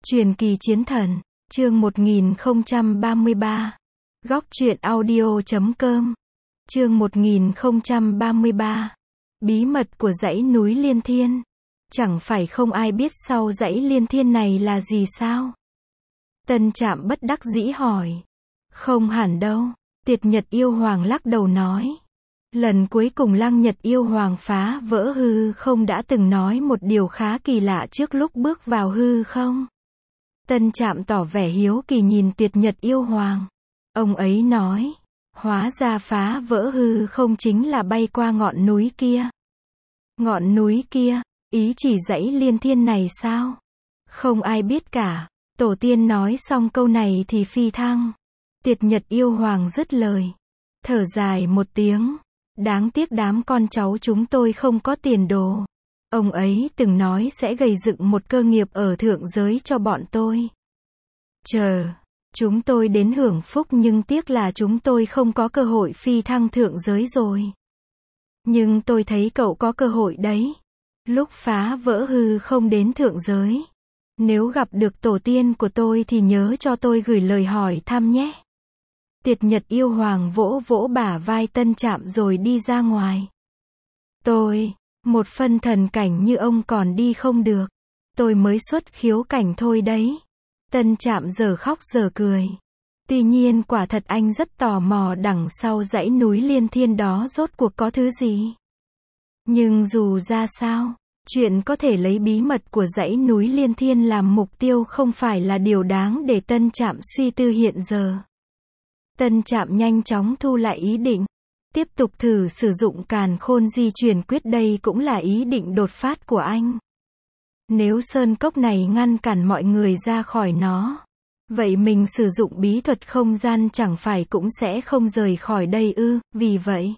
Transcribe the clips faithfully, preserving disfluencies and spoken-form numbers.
Truyền kỳ chiến thần, chương một nghìn không trăm ba mươi ba. Góc truyện audio chấm com. Chương một nghìn không trăm ba mươi ba. Bí mật của dãy núi Liên Thiên. Chẳng phải không ai biết sau dãy Liên Thiên này là gì sao? Tân Trạm bất đắc dĩ hỏi. Không hẳn đâu, Tiệt Nhật Yêu Hoàng lắc đầu nói. Lần cuối cùng Lăng Nhật Yêu Hoàng phá vỡ hư không đã từng nói một điều khá kỳ lạ trước lúc bước vào hư không. Tân Trạm tỏ vẻ hiếu kỳ nhìn Tiệt Nhật Yêu Hoàng. Ông ấy nói, hóa ra phá vỡ hư không chính là bay qua ngọn núi kia. Ngọn núi kia, ý chỉ dãy Liên Thiên này sao? Không ai biết cả. Tổ tiên nói xong câu này thì phi thăng. Tiệt Nhật Yêu Hoàng dứt lời. Thở dài một tiếng. Đáng tiếc đám con cháu chúng tôi không có tiền đồ. Ông ấy từng nói sẽ gây dựng một cơ nghiệp ở thượng giới cho bọn tôi. Chờ, chúng tôi đến hưởng phúc nhưng tiếc là chúng tôi không có cơ hội phi thăng thượng giới rồi. Nhưng tôi thấy cậu có cơ hội đấy. Lúc phá vỡ hư không đến thượng giới. Nếu gặp được tổ tiên của tôi thì nhớ cho tôi gửi lời hỏi thăm nhé. Tiệt Nhật Yêu Hoàng vỗ vỗ bả vai Tân Trạm rồi đi ra ngoài. Tôi, một phân thần cảnh như ông còn đi không được. Tôi mới xuất khiếu cảnh thôi đấy. Tân Trạm giờ khóc giờ cười. Tuy nhiên quả thật anh rất tò mò đằng sau dãy núi Liên Thiên đó rốt cuộc có thứ gì. Nhưng dù ra sao, chuyện có thể lấy bí mật của dãy núi Liên Thiên làm mục tiêu không phải là điều đáng để Tân Trạm suy tư hiện giờ. Tân Trạm nhanh chóng thu lại ý định. Tiếp tục thử sử dụng càn khôn di chuyển quyết, đây cũng là ý định đột phát của anh. Nếu sơn cốc này ngăn cản mọi người ra khỏi nó, vậy mình sử dụng bí thuật không gian chẳng phải cũng sẽ không rời khỏi đây ư? Vì vậy,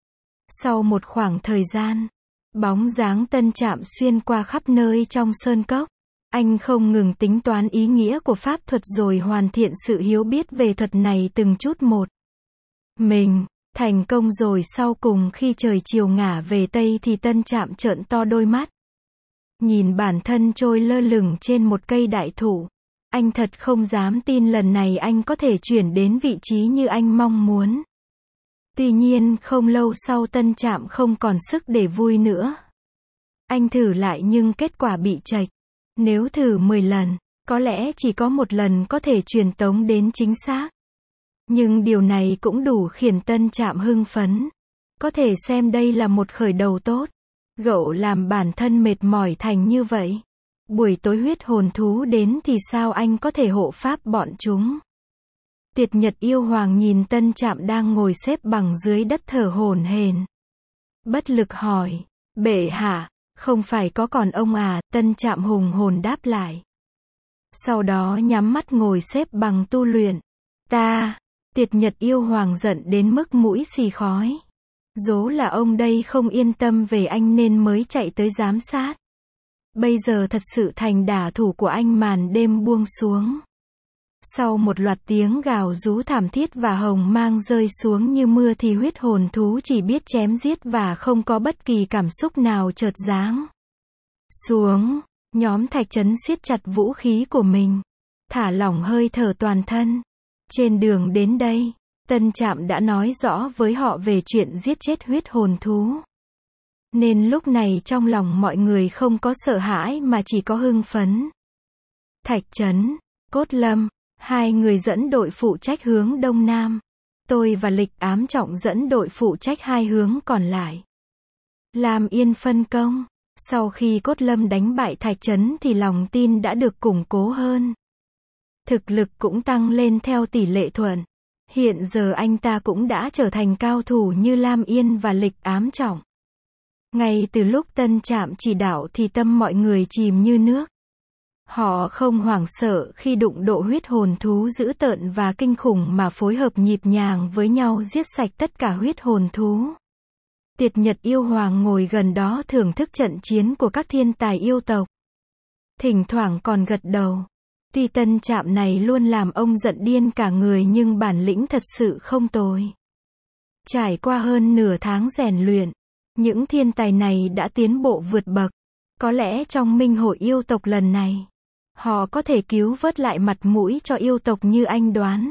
sau một khoảng thời gian, bóng dáng Tân Trạm xuyên qua khắp nơi trong sơn cốc. Anh không ngừng tính toán ý nghĩa của pháp thuật rồi hoàn thiện sự hiểu biết về thuật này từng chút một. Mình thành công rồi. Sau cùng khi trời chiều ngả về Tây thì Tân Trạm trợn to đôi mắt. Nhìn bản thân trôi lơ lửng trên một cây đại thụ. Anh thật không dám tin lần này anh có thể chuyển đến vị trí như anh mong muốn. Tuy nhiên không lâu sau Tân Trạm không còn sức để vui nữa. Anh thử lại nhưng kết quả bị chệch. Nếu thử mười lần, có lẽ chỉ có một lần có thể truyền tống đến chính xác. Nhưng điều này cũng đủ khiến Tân Trạm hưng phấn. Có thể xem đây là một khởi đầu tốt. Gậu làm bản thân mệt mỏi thành như vậy. Buổi tối huyết hồn thú đến thì sao anh có thể hộ pháp bọn chúng? Tiệt Nhật Yêu Hoàng nhìn Tân Trạm đang ngồi xếp bằng dưới đất thở hổn hển. Bất lực hỏi, bệ hạ, không phải có còn ông à? Tân Trạm hùng hồn đáp lại. Sau đó nhắm mắt ngồi xếp bằng tu luyện. Ta, Tiệt Nhật Yêu Hoàng giận đến mức mũi xì khói. Dố là ông đây không yên tâm về anh nên mới chạy tới giám sát. Bây giờ thật sự thành đả thủ của anh. Màn đêm buông xuống. Sau một loạt tiếng gào rú thảm thiết và hồng mang rơi xuống như mưa thì huyết hồn thú chỉ biết chém giết và không có bất kỳ cảm xúc nào chợt giáng xuống. Nhóm Thạch Trấn siết chặt vũ khí của mình, thả lỏng hơi thở toàn thân. Trên đường đến đây, Tân Trạm đã nói rõ với họ về chuyện giết chết huyết hồn thú. Nên lúc này trong lòng mọi người không có sợ hãi mà chỉ có hưng phấn. Thạch Trấn, Cốt Lâm, hai người dẫn đội phụ trách hướng Đông Nam. Tôi và Lịch Ám Trọng dẫn đội phụ trách hai hướng còn lại. Lam Yên phân công. Sau khi Cốt Lâm đánh bại Thạch Trấn thì lòng tin đã được củng cố hơn. Thực lực cũng tăng lên theo tỷ lệ thuận. Hiện giờ anh ta cũng đã trở thành cao thủ như Lam Yên và Lịch Ám Trọng. Ngay từ lúc Tân Trạm chỉ đạo thì tâm mọi người chìm như nước. Họ không hoảng sợ khi đụng độ huyết hồn thú dữ tợn và kinh khủng mà phối hợp nhịp nhàng với nhau giết sạch tất cả huyết hồn thú. Tiệt Nhật Yêu Hoàng ngồi gần đó thưởng thức trận chiến của các thiên tài yêu tộc. Thỉnh thoảng còn gật đầu. Tuy Tân Trạm này luôn làm ông giận điên cả người nhưng bản lĩnh thật sự không tồi. Trải qua hơn nửa tháng rèn luyện, những thiên tài này đã tiến bộ vượt bậc. Có lẽ trong Minh Hội yêu tộc lần này, Họ có thể cứu vớt lại mặt mũi cho yêu tộc như anh đoán.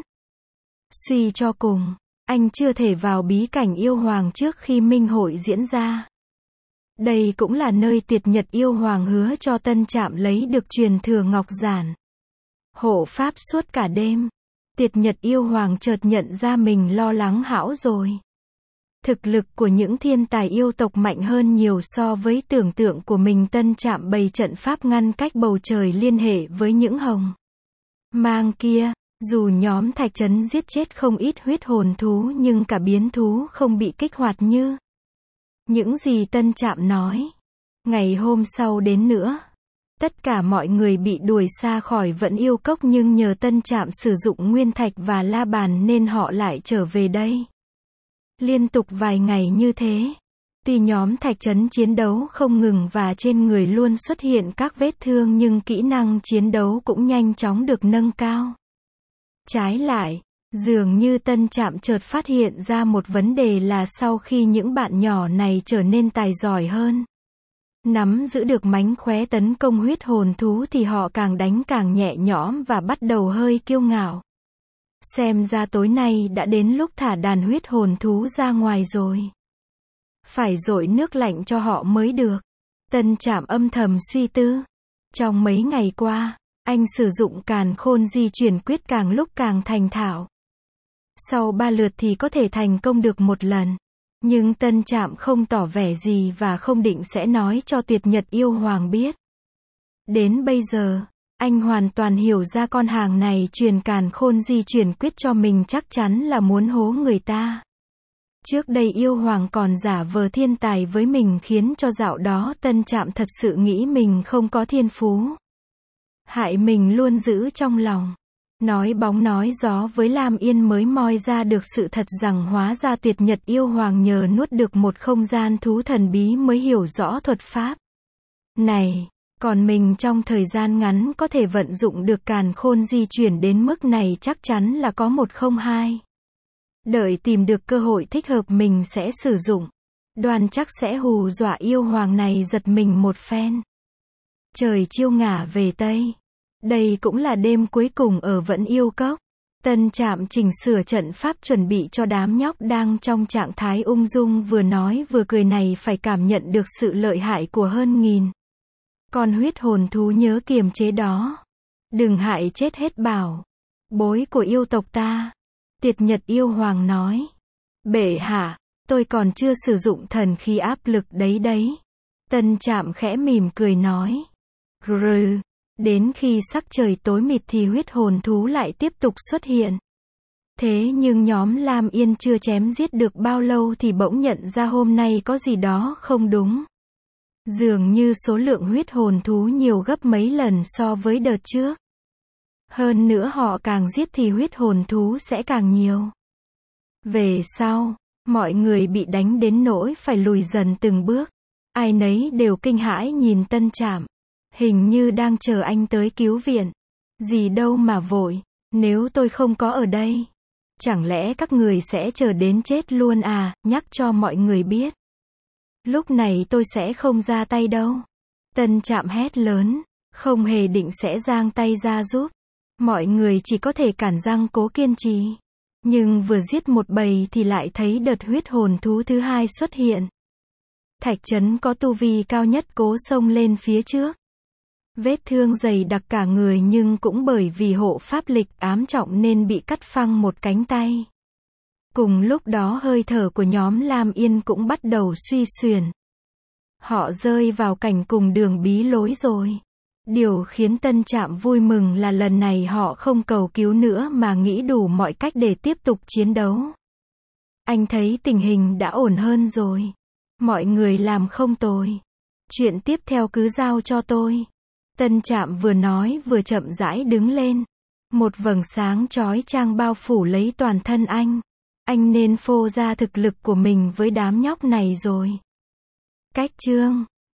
Suy cho cùng, anh chưa thể vào bí cảnh yêu hoàng trước khi minh hội diễn ra. Đây cũng là nơi Tiệt Nhật yêu hoàng hứa cho Tân Trạm lấy được truyền thừa ngọc giản. Hộ pháp suốt cả đêm. Tiệt Nhật yêu hoàng chợt nhận ra mình lo lắng hão rồi. Thực lực của những thiên tài yêu tộc mạnh hơn nhiều so với tưởng tượng của mình. Tân Trạm bày trận pháp ngăn cách bầu trời liên hệ với những hồng mang kia. Dù nhóm Thạch Trấn giết chết không ít huyết hồn thú nhưng cả biến thú không bị kích hoạt như những gì Tân Trạm nói. Ngày hôm sau đến nữa, tất cả mọi người bị đuổi xa khỏi Vẫn Yêu Cốc nhưng nhờ Tân Trạm sử dụng nguyên thạch và la bàn nên họ lại trở về đây. Liên tục vài ngày như thế, tuy nhóm Thạch Trấn chiến đấu không ngừng và trên người luôn xuất hiện các vết thương nhưng kỹ năng chiến đấu cũng nhanh chóng được nâng cao. Trái lại, dường như Tân Trạm chợt phát hiện ra một vấn đề là sau khi những bạn nhỏ này trở nên tài giỏi hơn, nắm giữ được mánh khóe tấn công huyết hồn thú thì họ càng đánh càng nhẹ nhõm và bắt đầu hơi kiêu ngạo. Xem ra tối nay đã đến lúc thả đàn huyết hồn thú ra ngoài rồi. Phải dội nước lạnh cho họ mới được. Tân Trạm âm thầm suy tư. Trong mấy ngày qua, anh sử dụng càn khôn di chuyển quyết càng lúc càng thành thạo. Sau ba lượt thì có thể thành công được một lần. Nhưng Tân Trạm không tỏ vẻ gì và không định sẽ nói cho Tiệt Nhật yêu hoàng biết. Đến bây giờ, anh hoàn toàn hiểu ra con hàng này truyền càn khôn di chuyển quyết cho mình chắc chắn là muốn hố người ta. Trước đây yêu hoàng còn giả vờ thiên tài với mình khiến cho dạo đó Tân Trạm thật sự nghĩ mình không có thiên phú. Hại mình luôn giữ trong lòng. Nói bóng nói gió với Lam Yên mới moi ra được sự thật rằng hóa ra Tiệt Nhật yêu hoàng nhờ nuốt được một không gian thú thần bí mới hiểu rõ thuật pháp này. Còn mình trong thời gian ngắn có thể vận dụng được càn khôn di chuyển đến mức này chắc chắn là có một không hai. Đợi tìm được cơ hội thích hợp mình sẽ sử dụng. Đoan chắc sẽ hù dọa yêu hoàng này giật mình một phen. Trời chiêu ngả về Tây. Đây cũng là đêm cuối cùng ở Vẫn Yêu Cốc. Tân Trạm chỉnh sửa trận pháp chuẩn bị cho đám nhóc đang trong trạng thái ung dung vừa nói vừa cười này phải cảm nhận được sự lợi hại của hơn nghìn con huyết hồn thú nhớ kiềm chế đó. Đừng hại chết hết bảo bối của yêu tộc ta. Tiệt Nhật yêu hoàng nói. Bệ hạ, tôi còn chưa sử dụng thần khí áp lực đấy đấy. Tân Trạm khẽ mỉm cười nói. Grừ. Đến khi sắc trời tối mịt thì huyết hồn thú lại tiếp tục xuất hiện. Thế nhưng nhóm Lam Yên chưa chém giết được bao lâu thì bỗng nhận ra hôm nay có gì đó không đúng. Dường như số lượng huyết hồn thú nhiều gấp mấy lần so với đợt trước. Hơn nữa họ càng giết thì huyết hồn thú sẽ càng nhiều. Về sau, mọi người bị đánh đến nỗi phải lùi dần từng bước. Ai nấy đều kinh hãi nhìn Tân Trạm. Hình như đang chờ anh tới cứu viện. Gì đâu mà vội, nếu tôi không có ở đây. Chẳng lẽ các người sẽ chờ đến chết luôn à, nhắc cho mọi người biết. Lúc này tôi sẽ không ra tay đâu. Tân Trạm hét lớn, không hề định sẽ giang tay ra giúp. Mọi người chỉ có thể cản răng cố kiên trì. Nhưng vừa giết một bầy thì lại thấy đợt huyết hồn thú thứ hai xuất hiện. Thạch Trấn có tu vi cao nhất cố xông lên phía trước. Vết thương dày đặc cả người nhưng cũng bởi vì hộ pháp lịch ám trọng nên bị cắt phăng một cánh tay. Cùng lúc đó hơi thở của nhóm Lam Yên cũng bắt đầu suy xuyển. Họ rơi vào cảnh cùng đường bí lối rồi. Điều khiến Tân Trạm vui mừng là lần này họ không cầu cứu nữa mà nghĩ đủ mọi cách để tiếp tục chiến đấu. Anh thấy tình hình đã ổn hơn rồi. Mọi người làm không tồi. Chuyện tiếp theo cứ giao cho tôi. Tân Trạm vừa nói vừa chậm rãi đứng lên. Một vầng sáng chói chang bao phủ lấy toàn thân anh. Anh nên phô ra thực lực của mình với đám nhóc này rồi. Cách chương